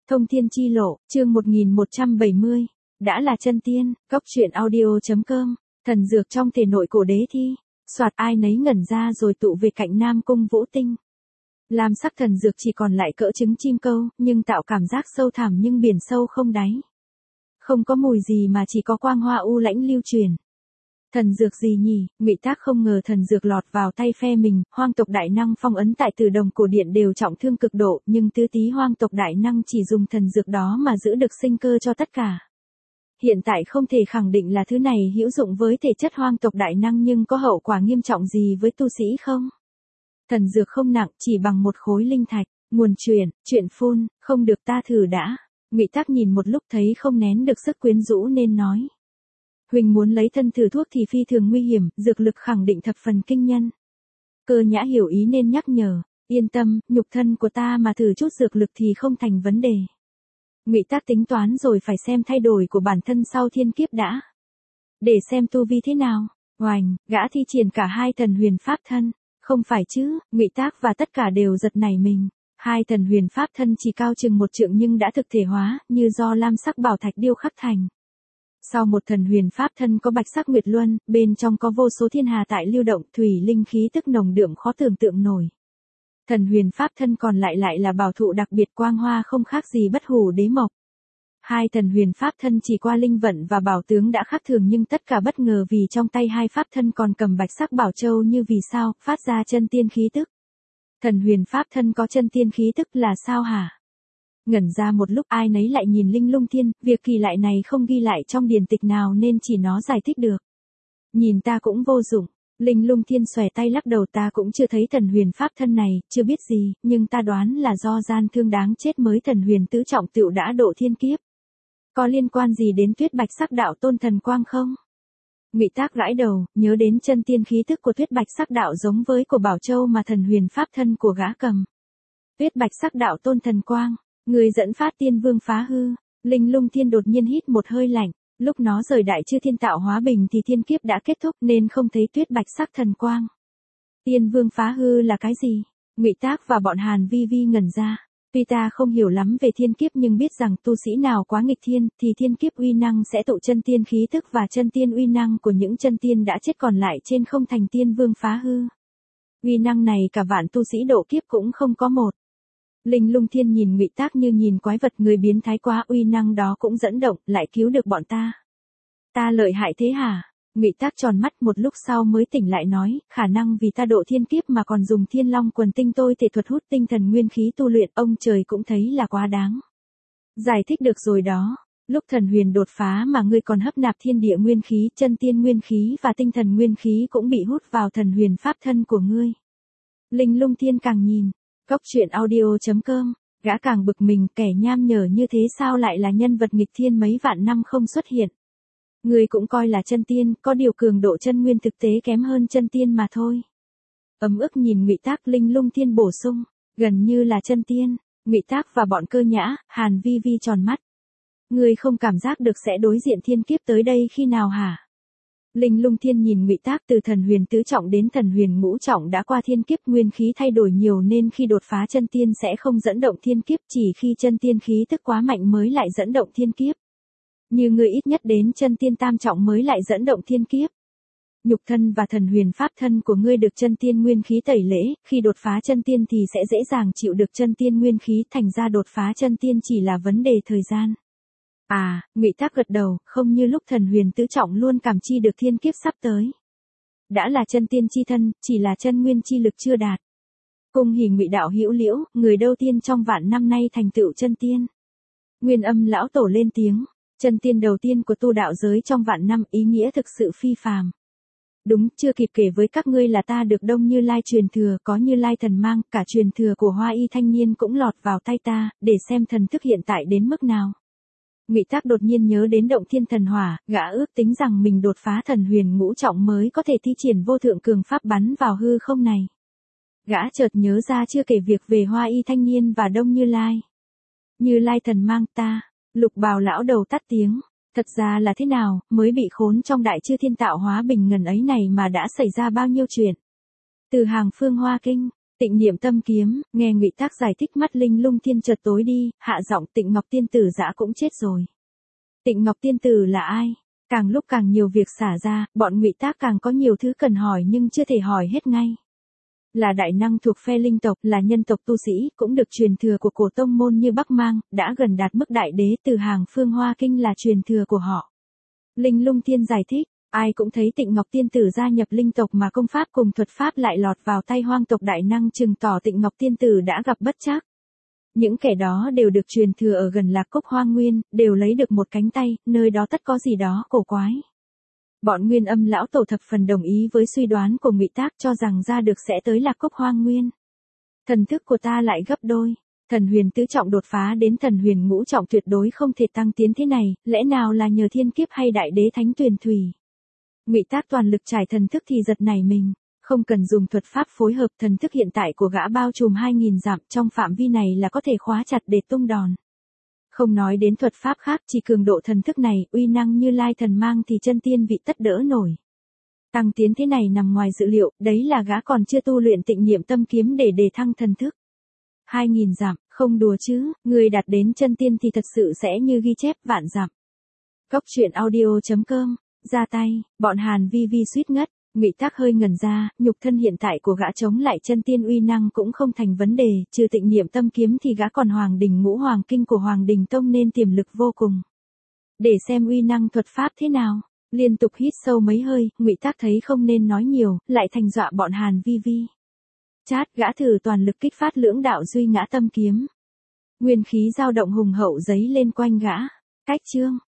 Thông thiên chi lộ, chương 1170. Đã là chân tiên, cốc truyện audio.com. Thần dược trong thể nội cổ đế thi. Soạt ai nấy ngẩn ra rồi tụ về cạnh Nam Cung Vũ Tinh. Lam sắc thần dược chỉ còn lại cỡ trứng chim câu, nhưng tạo cảm giác sâu thẳm nhưng biển sâu không đáy. Không có mùi gì mà chỉ có quang hoa u lãnh lưu truyền. Thần dược gì nhỉ? Ngụy Tác không ngờ thần dược lọt vào tay phe mình. Hoang tộc đại năng phong ấn tại Tử Đồng cổ điện đều trọng thương cực độ, nhưng tứ tí hoang tộc đại năng chỉ dùng thần dược đó mà giữ được sinh cơ cho tất cả. Hiện tại không thể khẳng định là thứ này hữu dụng với thể chất hoang tộc đại năng, nhưng có hậu quả nghiêm trọng gì với tu sĩ không? Thần dược không nặng, chỉ bằng một khối linh thạch. Nguồn chuyện phun, không được ta thử đã. Ngụy Tác nhìn một lúc thấy không nén được sức quyến rũ nên nói. Huỳnh muốn lấy thân thử thuốc thì phi thường nguy hiểm, dược lực khẳng định thập phần kinh nhân. Cơ Nhã hiểu ý nên nhắc nhở, yên tâm, nhục thân của ta mà thử chút dược lực thì không thành vấn đề. Ngụy Tác tính toán rồi phải xem thay đổi của bản thân sau thiên kiếp đã. Để xem tu vi thế nào. Oành, gã thi triển cả hai thần huyền pháp thân. Không phải chứ, Ngụy Tác và tất cả đều giật nảy mình. Hai thần huyền pháp thân chỉ cao chừng 1 trượng nhưng đã thực thể hóa, như do lam sắc bảo thạch điêu khắc thành. Sau một thần huyền pháp thân có bạch sắc nguyệt luân, bên trong có vô số thiên hà tại lưu động, thủy linh khí tức nồng đượm khó tưởng tượng nổi. Thần huyền pháp thân còn lại là bảo thụ đặc biệt quang hoa không khác gì bất hủ đế mộc. Hai thần huyền pháp thân chỉ qua linh vận và bảo tướng đã khác thường, nhưng tất cả bất ngờ vì trong tay hai pháp thân còn cầm bạch sắc bảo châu như vì sao, phát ra chân tiên khí tức. Thần huyền pháp thân có chân tiên khí tức là sao hả? Ngẩn ra một lúc ai nấy lại nhìn Linh Lung Thiên, việc kỳ lạ này không ghi lại trong điển tịch nào nên chỉ nó giải thích được. Nhìn ta cũng vô dụng. Linh Lung Thiên xòe tay lắc đầu, ta cũng chưa thấy thần huyền pháp thân này, chưa biết gì, nhưng ta đoán là do gian thương đáng chết mới thần huyền tứ trọng tựu đã độ thiên kiếp. Có liên quan gì đến Tuyết Bạch sắc đạo tôn thần quang không? Ngụy Tác gãi đầu, nhớ đến chân tiên khí tức của Tuyết Bạch sắc đạo giống với của Bảo Châu mà thần huyền pháp thân của gã cầm. Tuyết Bạch sắc đạo tôn thần quang, người dẫn phát tiên vương phá hư. Linh Lung Thiên đột nhiên hít một hơi lạnh. Lúc nó rời đại chư thiên tạo hóa bình thì thiên kiếp đã kết thúc nên không thấy Tuyết Bạch sắc thần quang. Tiên vương phá hư là cái gì? Ngụy Tác và bọn Hàn Vi Vi ngẩn ra. Tuy ta không hiểu lắm về thiên kiếp nhưng biết rằng tu sĩ nào quá nghịch thiên thì thiên kiếp uy năng sẽ tụ chân tiên khí tức và chân tiên uy năng của những chân tiên đã chết còn lại trên không thành tiên vương phá hư. Uy năng này cả vạn tu sĩ độ kiếp cũng không có một. Linh Lung Thiên nhìn Ngụy Tác như nhìn quái vật, người biến thái quá, uy năng đó cũng dẫn động, lại cứu được bọn ta. Ta lợi hại thế hả? Ngụy Tác tròn mắt một lúc sau mới tỉnh lại nói, khả năng vì ta độ thiên kiếp mà còn dùng Thiên Long quần tinh tôi thể thuật hút tinh thần nguyên khí tu luyện, ông trời cũng thấy là quá đáng. Giải thích được rồi đó, lúc thần huyền đột phá mà ngươi còn hấp nạp thiên địa nguyên khí, chân tiên nguyên khí và tinh thần nguyên khí cũng bị hút vào thần huyền pháp thân của ngươi. Linh Lung Thiên càng nhìn. Cốc truyện audio.com, gã càng bực mình, kẻ nham nhở như thế sao lại là nhân vật nghịch thiên mấy vạn năm không xuất hiện. Người cũng coi là chân tiên, có điều cường độ chân nguyên thực tế kém hơn chân tiên mà thôi. Ấm ức nhìn Ngụy Tác. Linh Lung Thiên bổ sung, gần như là chân tiên. Ngụy Tác và bọn Cơ Nhã, Hàn Vi Vi tròn mắt. Người không cảm giác được sẽ đối diện thiên kiếp tới đây khi nào hả? Linh Lung Thiên nhìn Ngụy Tác, từ thần huyền tứ trọng đến thần huyền ngũ trọng đã qua thiên kiếp, nguyên khí thay đổi nhiều nên khi đột phá chân tiên sẽ không dẫn động thiên kiếp, chỉ khi chân tiên khí tức quá mạnh mới lại dẫn động thiên kiếp. Như người ít nhất đến chân tiên tam trọng mới lại dẫn động thiên kiếp. Nhục thân và thần huyền pháp thân của ngươi được chân tiên nguyên khí tẩy lễ, khi đột phá chân tiên thì sẽ dễ dàng chịu được chân tiên nguyên khí, thành ra đột phá chân tiên chỉ là vấn đề thời gian. À, Ngụy Tác gật đầu, không như lúc thần huyền tứ trọng luôn cảm chi được thiên kiếp sắp tới. Đã là chân tiên chi thân, chỉ là chân nguyên chi lực chưa đạt. Cung hỉ Ngụy đạo hữu Liễu, người đầu tiên trong vạn năm nay thành tựu chân tiên. Nguyên Âm lão tổ lên tiếng, chân tiên đầu tiên của tu đạo giới trong vạn năm, ý nghĩa thực sự phi phàm. Đúng, chưa kịp kể với các ngươi là ta được Đông Như Lai truyền thừa, có Như Lai thần mang, cả truyền thừa của Hoa Y thanh niên cũng lọt vào tay ta, để xem thần thức hiện tại đến mức nào. Ngụy Tác đột nhiên nhớ đến động thiên thần hỏa, gã ước tính rằng mình đột phá thần huyền ngũ trọng mới có thể thi triển vô thượng cường pháp bắn vào hư không này. Gã chợt nhớ ra chưa kể việc về Hoa Y thanh niên và Đông Như Lai. Như Lai thần mang ta, Lục Bào lão đầu tắt tiếng. Thật ra là thế nào, mới bị khốn trong đại chư thiên tạo hóa bình ngần ấy này mà đã xảy ra bao nhiêu chuyện. Từ hàng phương Hoa Kinh, Tịnh niệm tâm kiếm, nghe Ngụy Tác giải thích mắt Linh Lung Thiên chợt tối đi, hạ giọng Tịnh Ngọc Tiên Tử dã cũng chết rồi. Tịnh Ngọc Tiên Tử là ai? Càng lúc càng nhiều việc xả ra, bọn Ngụy Tác càng có nhiều thứ cần hỏi nhưng chưa thể hỏi hết ngay. Là đại năng thuộc phe linh tộc, là nhân tộc tu sĩ, cũng được truyền thừa của cổ tông môn như Bắc Mang, đã gần đạt mức đại đế, từ hàng Phương Hoa Kinh là truyền thừa của họ. Linh Lung Thiên giải thích, ai cũng thấy Tịnh Ngọc Tiên Tử gia nhập linh tộc mà công pháp cùng thuật pháp lại lọt vào tay hoang tộc đại năng, chừng tỏ Tịnh Ngọc Tiên Tử đã gặp bất trắc. Những kẻ đó đều được truyền thừa ở gần Lạc Cốc Hoang Nguyên, đều lấy được một cánh tay, nơi đó tất có gì đó cổ quái. Bọn Nguyên Âm lão tổ thập phần đồng ý với suy đoán của Ngụy Tác, cho rằng ra được sẽ tới Lạc Cốc Hoang Nguyên. Thần thức của ta lại gấp đôi, thần huyền tứ trọng đột phá đến thần huyền ngũ trọng tuyệt đối không thể tăng tiến thế này, lẽ nào là nhờ thiên kiếp hay đại đế thánh tuyền thủy. Ngụy Tác toàn lực trải thần thức thì giật nảy mình, không cần dùng thuật pháp phối hợp, thần thức hiện tại của gã bao trùm 2000 dặm, trong phạm vi này là có thể khóa chặt để tung đòn. Không nói đến thuật pháp khác, chỉ cường độ thần thức này, uy năng Như Lai thần mang thì chân tiên vị tất đỡ nổi. Tăng tiến thế này nằm ngoài dự liệu, đấy là gã còn chưa tu luyện tịnh niệm tâm kiếm để đề thăng thần thức. 2000 dặm, không đùa chứ, người đạt đến chân tiên thì thật sự sẽ như ghi chép vạn dặm. Cốc truyện audio.com, ra tay, bọn Hàn Vi Vi suýt ngất. Ngụy Tác hơi ngẩn ra, nhục thân hiện tại của gã chống lại chân tiên uy năng cũng không thành vấn đề, trừ tịnh niệm tâm kiếm thì gã còn Hoàng Đình Ngũ Hoàng Kinh của Hoàng Đình Tông nên tiềm lực vô cùng. Để xem uy năng thuật pháp thế nào. Liên tục hít sâu mấy hơi, Ngụy Tác thấy không nên nói nhiều, lại thành dọa bọn Hàn Vi Vi. Chát, gã thử toàn lực kích phát lưỡng đạo duy ngã tâm kiếm. Nguyên khí dao động hùng hậu giấy lên quanh gã. Cách chương